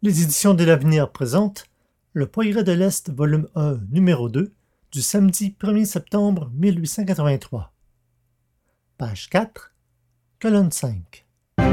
Les éditions de l'Avenir présentent Le Progrès de l'Est, volume 1, numéro 2, du samedi 1er septembre 1883. Page 4, colonne 5.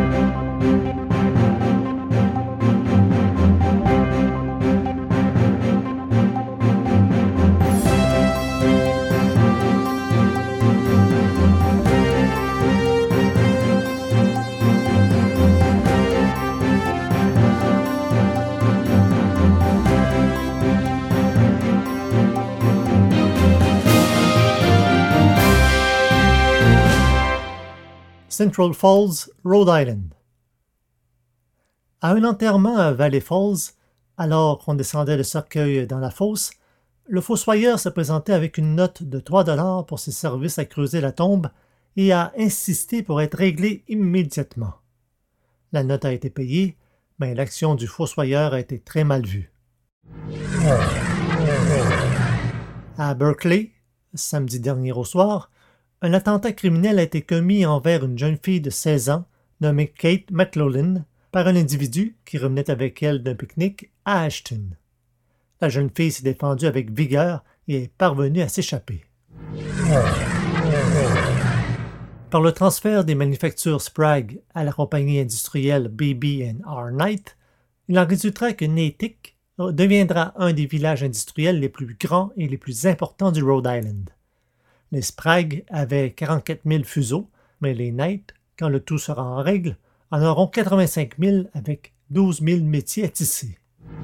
Central Falls, Rhode Island. À un enterrement à Valley Falls, alors qu'on descendait le cercueil dans la fosse, le fossoyeur se présentait avec une note de 3 $ pour ses services à creuser la tombe et a insisté pour être réglé immédiatement. La note a été payée, mais l'action du fossoyeur a été très mal vue. À Berkeley, samedi dernier au soir, un attentat criminel a été commis envers une jeune fille de 16 ans, nommée Kate McLaughlin, par un individu qui revenait avec elle d'un pique-nique à Ashton. La jeune fille s'est défendue avec vigueur et est parvenue à s'échapper. Par le transfert des manufactures Sprague à la compagnie industrielle BB&R Knight, il en résultera que Natick deviendra un des villages industriels les plus grands et les plus importants du Rhode Island. Les Sprague avaient 44 000 fuseaux, mais les Knight, quand le tout sera en règle, en auront 85 000 avec 12 000 métiers à tisser.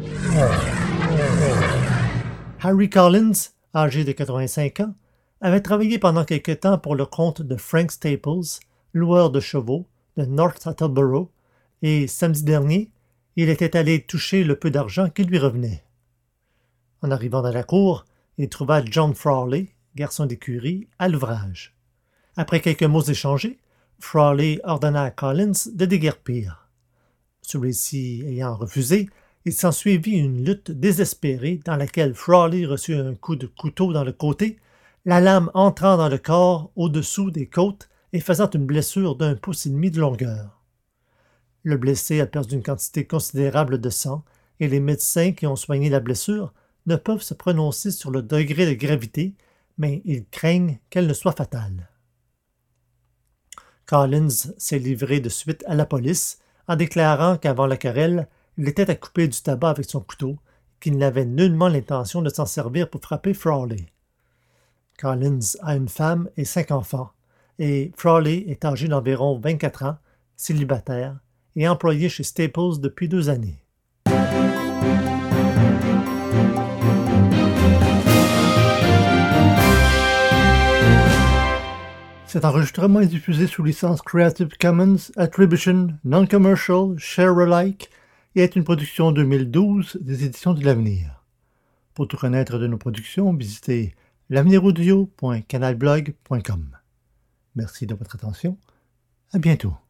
Harry Collins, âgé de 85 ans, avait travaillé pendant quelque temps pour le compte de Frank Staples, loueur de chevaux de North Attleboro, et samedi dernier, il était allé toucher le peu d'argent qui lui revenait. En arrivant dans la cour, il trouva John Frawley, garçon d'écurie, à l'ouvrage. Après quelques mots échangés, Frawley ordonna à Collins de déguerpir. Celui-ci ayant refusé, il s'ensuivit une lutte désespérée dans laquelle Frawley reçut un coup de couteau dans le côté, la lame entrant dans le corps au-dessous des côtes et faisant une blessure d'1,5 pouce de longueur. Le blessé a perdu une quantité considérable de sang et les médecins qui ont soigné la blessure ne peuvent se prononcer sur le degré de gravité, mais ils craignent qu'elle ne soit fatale. Collins s'est livré de suite à la police en déclarant qu'avant la querelle, il était à couper du tabac avec son couteau et qu'il n'avait nullement l'intention de s'en servir pour frapper Frawley. Collins a une femme et 5 enfants, et Frawley est âgé d'environ 24 ans, célibataire et employé chez Staples depuis 2 années. Cet enregistrement est diffusé sous licence Creative Commons Attribution Non-Commercial Share-alike et est une production 2012 des éditions de l'Avenir. Pour tout connaître de nos productions, visitez l'aveniraudio.canalblog.com. Merci de votre attention. À bientôt.